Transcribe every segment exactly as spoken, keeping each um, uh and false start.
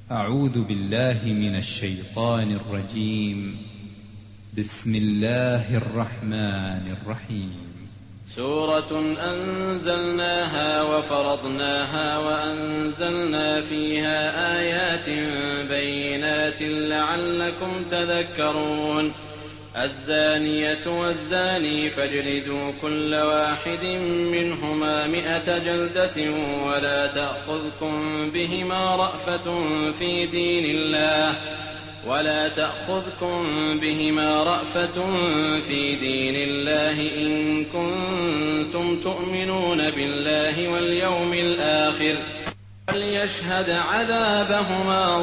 أعوذ بالله من الشيطان الرجيم. بسم الله الرحمن الرحيم. سورة أنزلناها وفرضناها وأنزلنا فيها آيات بينات لعلكم تذكرون. الزانية والزاني فاجلدوا كل واحد منهما مئة جلدة ولا تأخذكم بهما رأفة في دين الله ولا تأخذكم بهما رأفة في دين الله إن كنتم تؤمنون بالله واليوم الآخر وليشهد عذابهما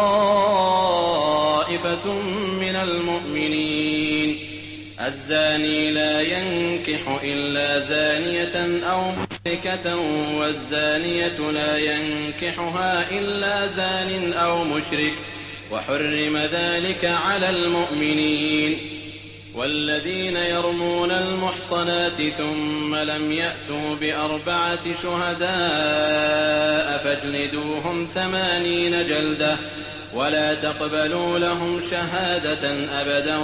طائفة من المؤمنين. الزاني لا ينكح إلا زانية أو مشركة والزانية لا ينكحها إلا زان أو مشرك وحرم ذلك على المؤمنين. والذين يرمون المحصنات ثم لم يأتوا بأربعة شهداء فاجلدوهم ثمانين جلدة ولا تقبلوا لهم شهادة أبدا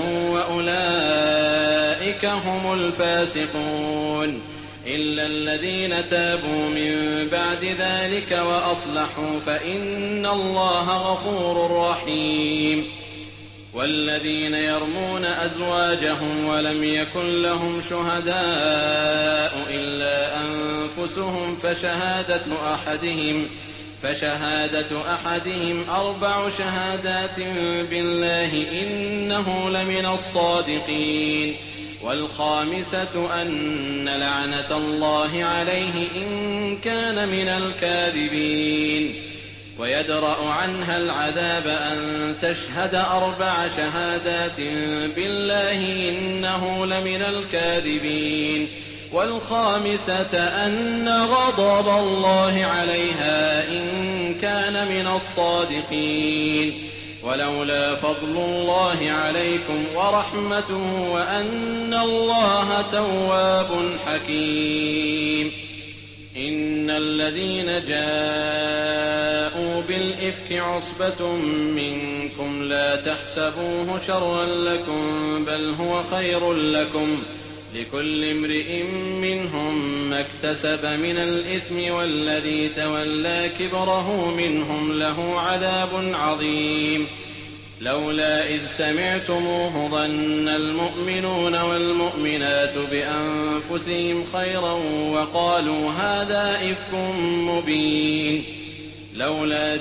وأولئك هم الفاسقون إلا الذين تابوا من بعد ذلك وأصلحوا فإن الله غفور رحيم. والذين يرمون أزواجهم ولم يكن لهم شهداء إلا أنفسهم فشهادة أحدهم فشهادة أحدهم أربع شهادات بالله إنه لمن الصادقين. والخامسة أن لعنة الله عليه إن كان من الكاذبين. ويدرأ عنها العذاب أن تشهد أربع شهادات بالله إنه لمن الكاذبين. والخامسة أن غضب الله عليها إن كان من الصادقين. ولولا فضل الله عليكم ورحمته وأن الله تواب حكيم. إن الذين جاءوا بالإفك عصبة منكم لا تحسبوه شرا لكم بل هو خير لكم لكل امرئ منهم ما اكتسب من الإثم والذي تولى كبره منهم له عذاب عظيم. لولا إذ سمعتموه ظن المؤمنون والمؤمنات بأنفسهم خيرا وقالوا هذا إفك مبين. لولا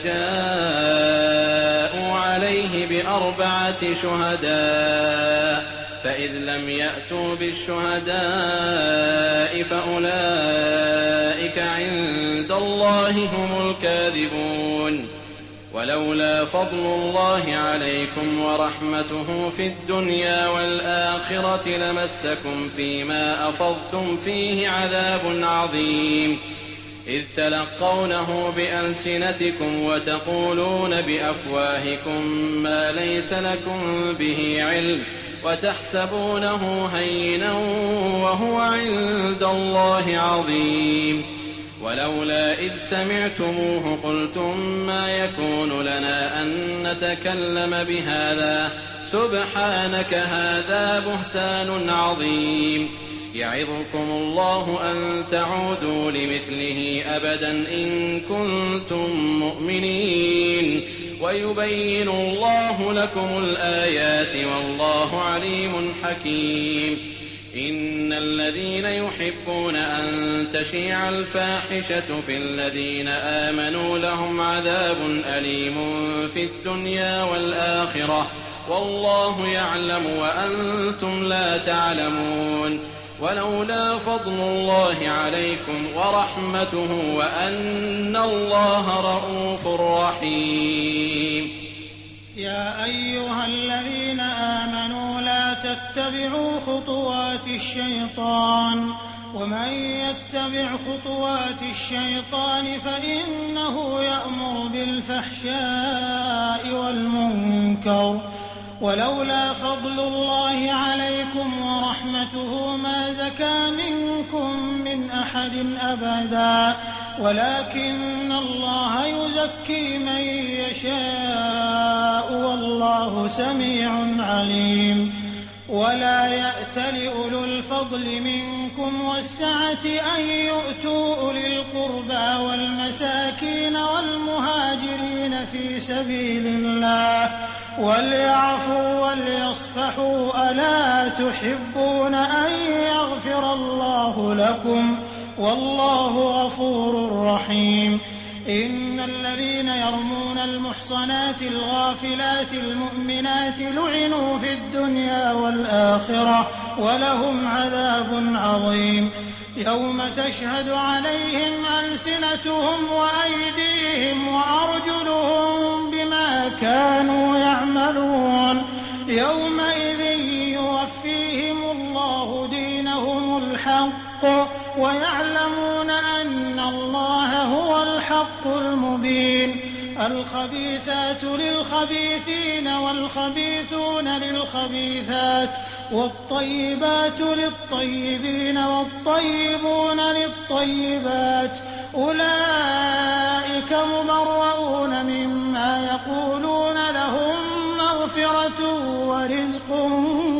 جاءوا عليه بأربعة شهداء فإذ لم يأتوا بالشهداء فأولئك عند الله هم الكاذبون. ولولا فضل الله عليكم ورحمته في الدنيا والآخرة لمسكم فيما أفضتم فيه عذاب عظيم إذ تلقونه بألسنتكم وتقولون بأفواهكم ما ليس لكم به علم وتحسبونه هينا وهو عند الله عظيم. ولولا إذ سمعتموه قلتم ما يكون لنا أن نتكلم بهذا سبحانك هذا بهتان عظيم. يعظكم الله أن تعودوا لمثله أبدا إن كنتم مؤمنين ويبين الله لكم الآيات والله عليم حكيم. إن الذين يحبون أن تشيع الفاحشة في الذين آمنوا لهم عذاب أليم في الدنيا والآخرة والله يعلم وأنتم لا تعلمون. ولولا فضل الله عليكم ورحمته وأن الله رءوف رحيم. يا أيها الذين آمنوا لا تتبعوا خطوات الشيطان ومن يتبع خطوات الشيطان فإنه يأمر بالفحشاء والمنكر ولولا فضل الله عليكم ورحمته ما زكى منكم من أحد أبدا ولكن الله يزكي من يشاء والله سميع عليم. ولا يأتل أولو الفضل منكم والسعة أن يؤتوا أولي القربى والمساكين والمهاجرين في سبيل الله وليعفوا وليصفحوا ألا تحبون أن يغفر الله لكم والله غفور رحيم. إن الذين يرمون المحصنات الغافلات المؤمنات لعنوا في الدنيا والآخرة ولهم عذاب عظيم. يوم تشهد عليهم ألسنتهم وأيديهم وأرجلهم بما كانوا يعملون يومئذ يوفيهم الله دينهم الحق ويعلمون أن الله هو الحق المبين. الخبيثات للخبيثين والخبيثون للخبيثات والطيبات للطيبين والطيبون للطيبات أولئك مبرؤون مما يقولون لهم مغفرة ورزق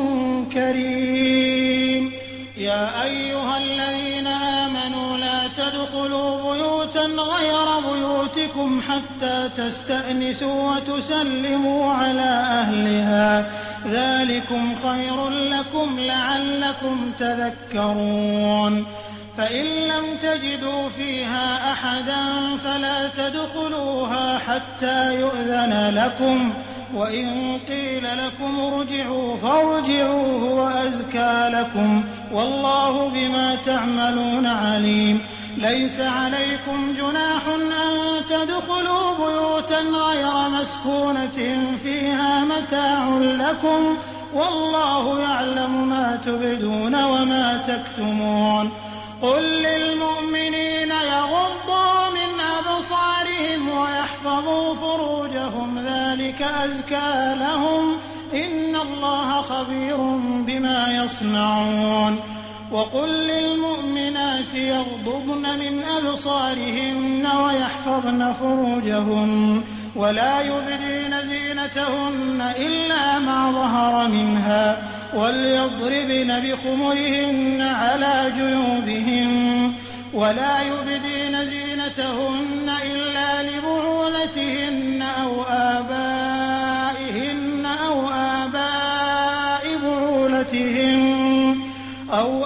كريم. يا أيها الذين آمنوا لا تدخلوا بيوتا غير بيوتكم حتى تستأنسوا وتسلموا على أهلها ذلكم خير لكم لعلكم تذكرون. فإن لم تجدوا فيها أحدا فلا تدخلوها حتى يؤذن لكم وإن قيل لكم ارجعوا فارجعوا هو أزكى لكم والله بما تعملون عليم. ليس عليكم جناح أن تدخلوا بيوتا غير مسكونة فيها متاع لكم والله يعلم ما تبدون وما تكتمون. قل للمؤمنين يغضوا من أبصارهم ويحفظوا فروجهم ذلك أزكى لهم إن الله خبير بما يصنعون. وقل للمؤمنات يغضضن من أبصارهن ويحفظن فروجهن ولا يبدين زينتهن إلا ما ظهر منها وليضربن بخمرهن على جيوبهن ولا يبدين زينتهن إلا لبعولتهن أو آبائهن أو آباء بعولتهن أو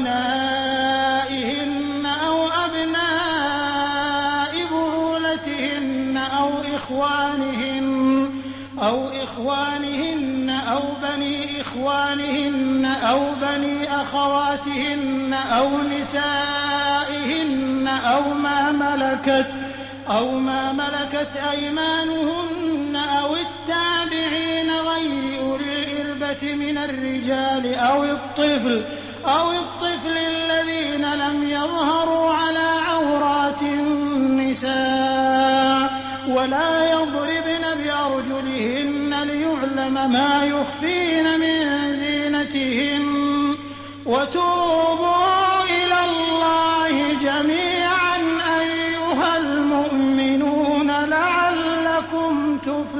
أبنائهن أو أبناء بعولتهن أو إخوانهن أو إخوانهن أو بني إخوانهن أو بني أخواتهن أو نسائهن أو ما ملكت أو ما ملكت أيمانهن أو التابعين غير أولي الإربة من الرجال أو الطفل أو الطفل الذين لم يظهروا على عورات النساء ولا يضربن بأرجلهن ليعلم ما يخفين من زينتهن وتوبوا إلى الله جميعا أيها المؤمنون لعلكم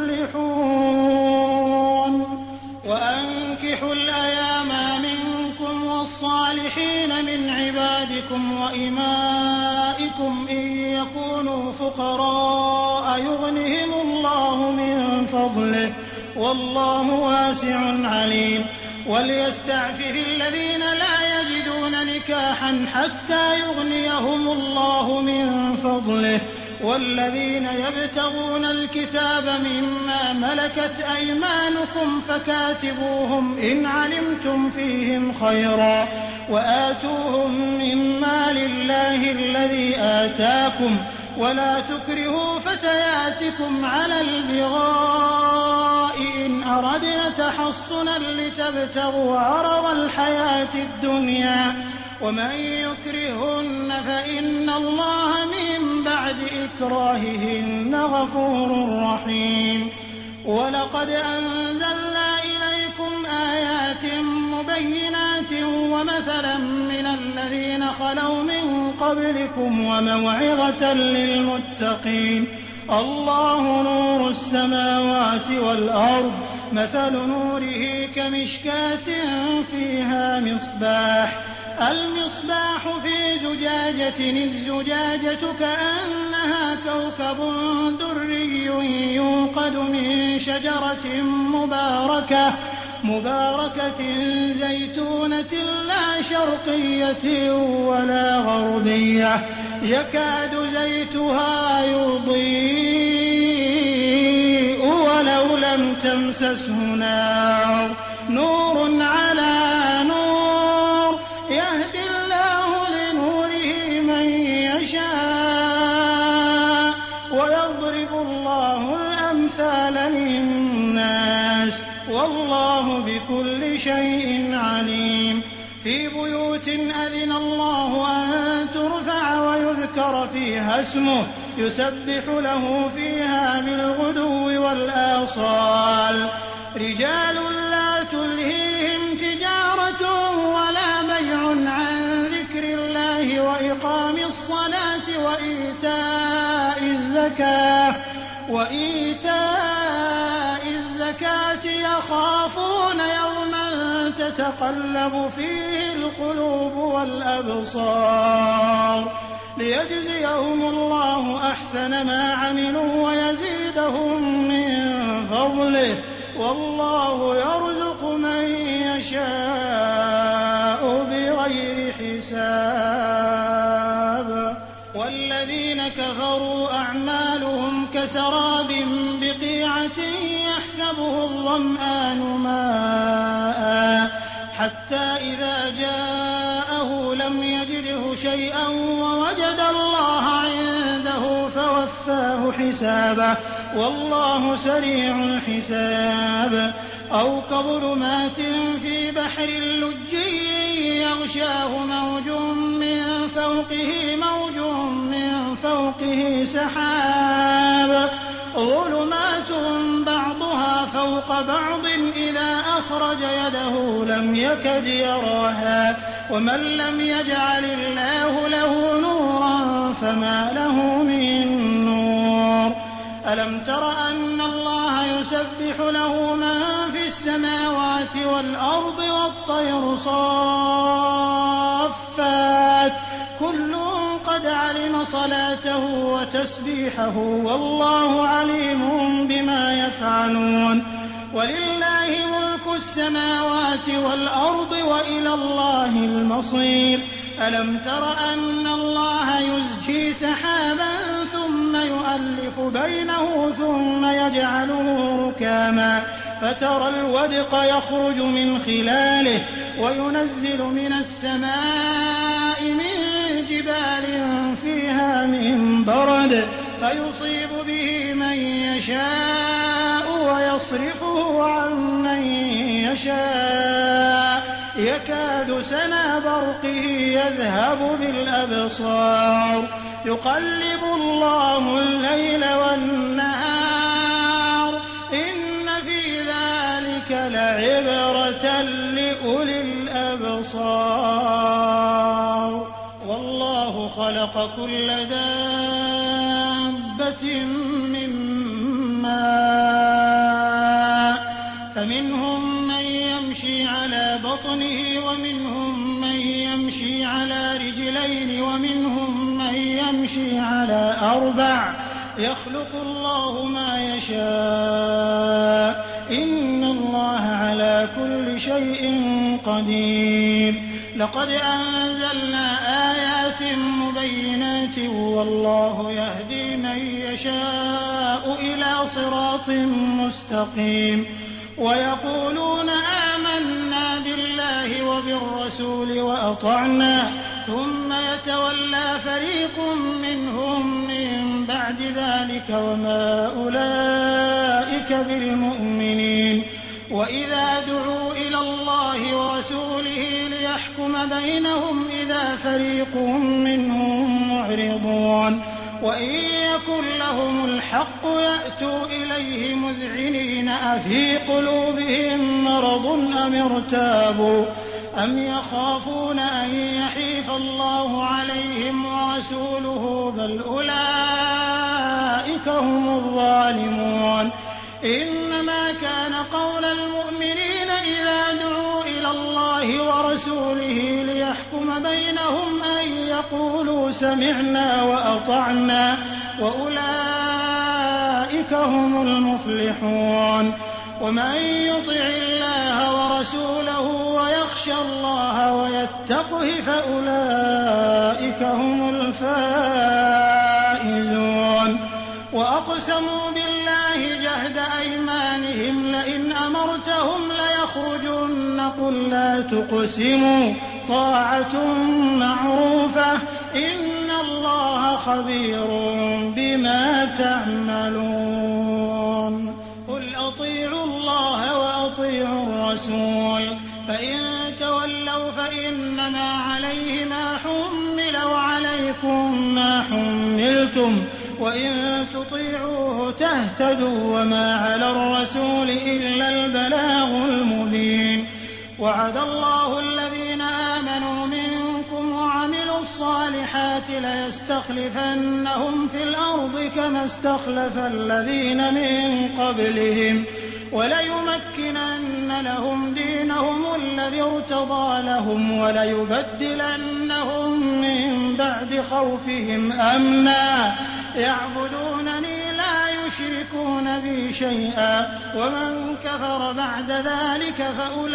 تفلحون. وأنكحوا الأيام منكم والصالحين من عبادكم وإمائكم إن يكونوا فقراء يغنهم الله من فضله والله واسع عليم. وليستعفف الذين لا يجدون نكاحا حتى يغنيهم الله من فضله والذين يبتغون الكتاب مما ملكت أيمانكم فكاتبوهم إن علمتم فيهم خيرا وآتوهم مما لله الذي آتاكم ولا تكرهوا فتياتكم على البغاء إن أردنا تحصنا لتبتغوا عرض الحياة الدنيا ومن يكرهن فإن الله من بعد إكراههن غفور رحيم. ولقد أنزلنا بينات ومثلا من الذين خلوا من قبلكم وموعظة للمتقين. الله نور السماوات والأرض مثل نوره كمشكاة فيها مصباح المصباح في زجاجة الزجاجة كأنها كوكب دري يوقد من شجرة مباركة مباركة زيتونة لا شرقية ولا غربية يكاد زيتها يضيء ولو لم تمسسه نار نور على نور يهدي الله لنوره من يشاء ويضرب الله الأمثال للناس والله بكل شيء عليم. في بيوت أذن الله أن ترفع ويذكر فيها اسمه يسبح له فيها بالغدو والآصال رجال لا تلهيهم تجارة ولا بيع عن ذكر الله وإقام الصلاة وإيتاء الزكاة وإيتاء الزكاة يخافون يوما تتقلب فيه القلوب والأبصار ليجزيهم الله أحسن ما عملوا ويزيدهم من فضله والله يرزق من يشاء بغير حساب. والذين كفروا أعمالهم كسراب بقيعة يحسبه الظمآن ماء حتى إذا جاءه لم يجده شيئا ووجد الله عنده فوفاه حسابه والله سريع الحساب. أو كظلمات في بحر لجي يغشاه موج من فوقه موج من فوقه سحاب ظلمات بعضها فوق بعض إذا أخرج يده لم يكد يراها ومن لم يجعل الله له نورا فما له من نور. ألم تر أن الله يسبح له من في السماوات والأرض والطير صافات كل قد علم صلاته وتسبيحه والله عليم بما يفعلون. ولله ملك السماوات والأرض وإلى الله المصير. ألم تر أن الله يزجي سحابا ثم يؤلف بينه ثم يجعله ركاما فترى الودق يخرج من خلاله وينزل من السماء من جبال فيها من برد فيصيب به من يشاء ويصرفه عن من يشاء يكاد سنا برقه يذهب بالأبصار يقلب الله الليل والنهار إن في ذلك لعبرة لأولي الأبصار. والله خلق كل دابة من ماء فمنهم من يمشي على بطنه ومنهم من يمشي على رجلين ومنهم من يمشي على أربع يخلق الله ما يشاء إن الله على كل شيء قدير. لقد أنزلنا آيات مبينات والله يهدي من يشاء إلى صراط مستقيم. ويقولون آمنا بالله وبالرسول وأطعنا ثم يتولى فريق منهم من بعد ذلك وما أولئك بالمؤمنين. وإذا دعوا إلى الله ورسوله ليحكم بينهم إذا فريق منهم معرضون. وإن يكن لهم الحق يأتوا إليه مذعنين أفي قلوبهم مرض أم ارتابوا أم يخافون أن يحيف الله عليهم ورسوله بل أولئك هم الظالمون إنما كان قول المؤمنين إذا دعوا إلى الله ورسوله ليحكم بينهم أن يقولوا سمعنا وأطعنا وأولئك هم المفلحون ومن يطع الله ورسوله ويخشى الله ويتقه فأولئك هم الفائزون وأقسموا بالله جهد أيمانهم لئن أمرتهم ليخرجن قل لا تقسموا طاعة معروفة إن الله خبير بما تعملون قل أطيعوا الله وأطيعوا الرسول فإن تولوا فإنما عليه ما حمل وعليكم ما حملتم وإن تطيعوه تهتدوا وما على الرسول إلا البلاغ المبين وعد الله الذين آمنوا منكم وعملوا الصالحات ليستخلفنهم في الأرض كما استخلف الذين من قبلهم وليمكنن لهم دينهم الذي ارتضى لهم وليبدلنهم من بعد خوفهم أمنا يعبدونني لا يشركون بي شيئا ومن كفر بعد ذلك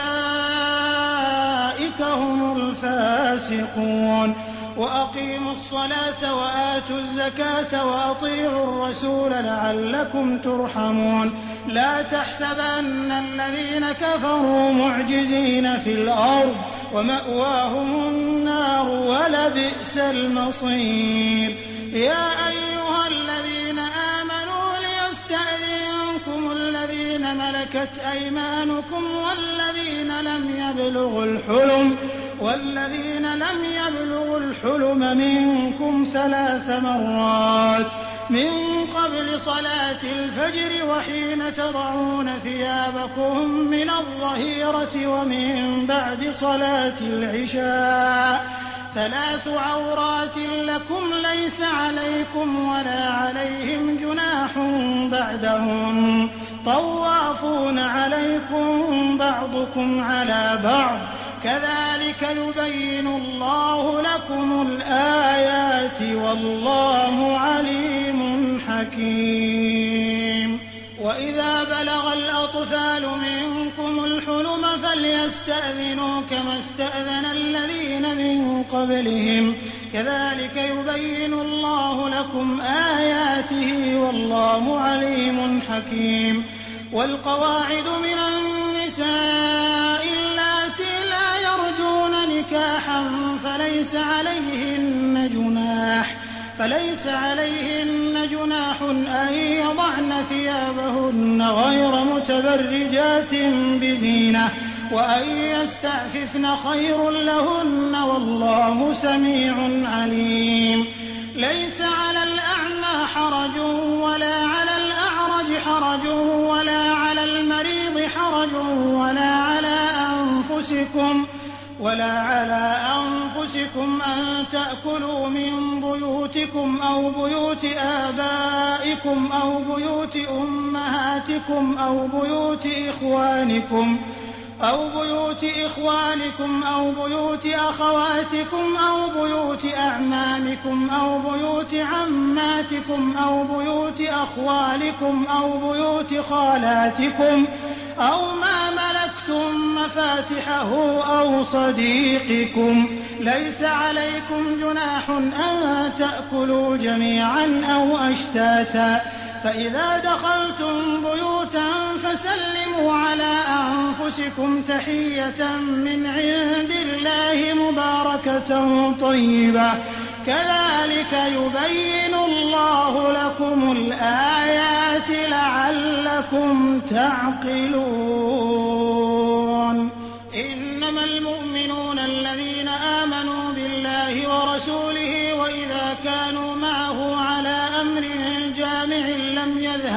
فأولئك هم الفاسقون وأقيموا الصلاة وآتوا الزكاة وأطيعوا الرسول لعلكم ترحمون لا تحسبن الذين كفروا معجزين في الأرض ومأواهم النار ولبئس المصير يا أيها الذين آمنوا ليستأذنكم الذين ملكت أيمانكم والذين لم يبلغوا الحلم والذين لم يبلغوا الحلم منكم ثلاث مرات من قبل صلاة الفجر وحين تضعون ثيابكم من الظهيرة ومن بعد صلاة العشاء ثلاث عورات لكم ليس عليكم ولا عليهم جناح بعدهم طوافون عليكم بعضكم على بعض كذلك يبين الله لكم الآيات والله عليم حكيم وإذا بلغ الأطفال منكم الحلم فليستأذنوا كما استأذن الذين من قبلهم كذلك يبين الله لكم آياته والله عليم حكيم والقواعد من النساء اللاتي لا يرجون نكاحا فليس عليهن جناح فليس عليهن جناح أن يضعن ثيابهن غير متبرجات بزينة وأن يستعففن خير لهن والله سميع عليم ليس على الأعمى حرج ولا على الأعرج حرج ولا على المريض حرج ولا على أنفسكم ولا على أنفسكم أن تأكلوا من بيوتكم أو بيوت آبائكم أو بيوت أمهاتكم أو بيوت إخوانكم أو بيوت إخوانكم أو بيوت أخواتكم أو بيوت أعمامكم أو بيوت عماتكم أو بيوت أخوالكم أو بيوت خالاتكم أو ما ملكتم مفاتحه أو صديقكم ليس عليكم جناح أن تأكلوا جميعا أو أشتاتا فإذا دخلتم بيوتا فسلموا على أنفسكم تحية من عند الله مباركة طيبة كذلك يبين الله لكم الآيات لعلكم تعقلون إنما المؤمنون الذين آمنوا بالله ورسوله وإذا كانوا معه على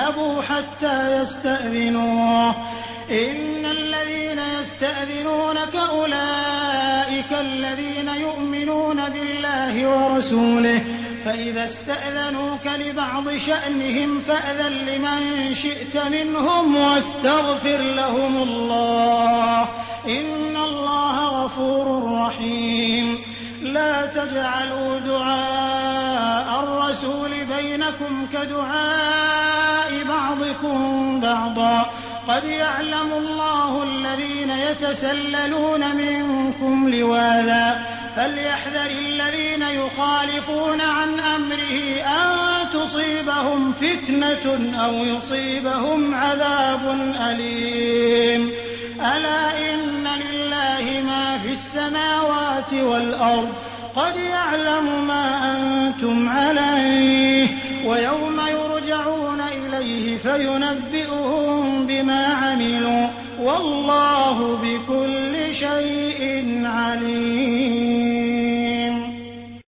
يذهبوا حتى يستأذنوه إن الذين يستأذنونك أولئك الذين يؤمنون بالله ورسوله فإذا استأذنوك لبعض شأنهم فأذن لمن شئت منهم واستغفر لهم الله إن الله غفور رحيم لا تجعلوا دعاء الرسول بينكم كدعاء بعضكم بعضا قد يعلم الله الذين يتسللون منكم لواذا فليحذر الذين يخالفون عن أمره أن تصيبهم فتنة أو يصيبهم عذاب أليم ألا إن لله ما في السماوات والأرض قد يعلم ما أنتم عليه ويوم يرجعون إليه فينبئهم بما عملوا والله بكل شيء عليم.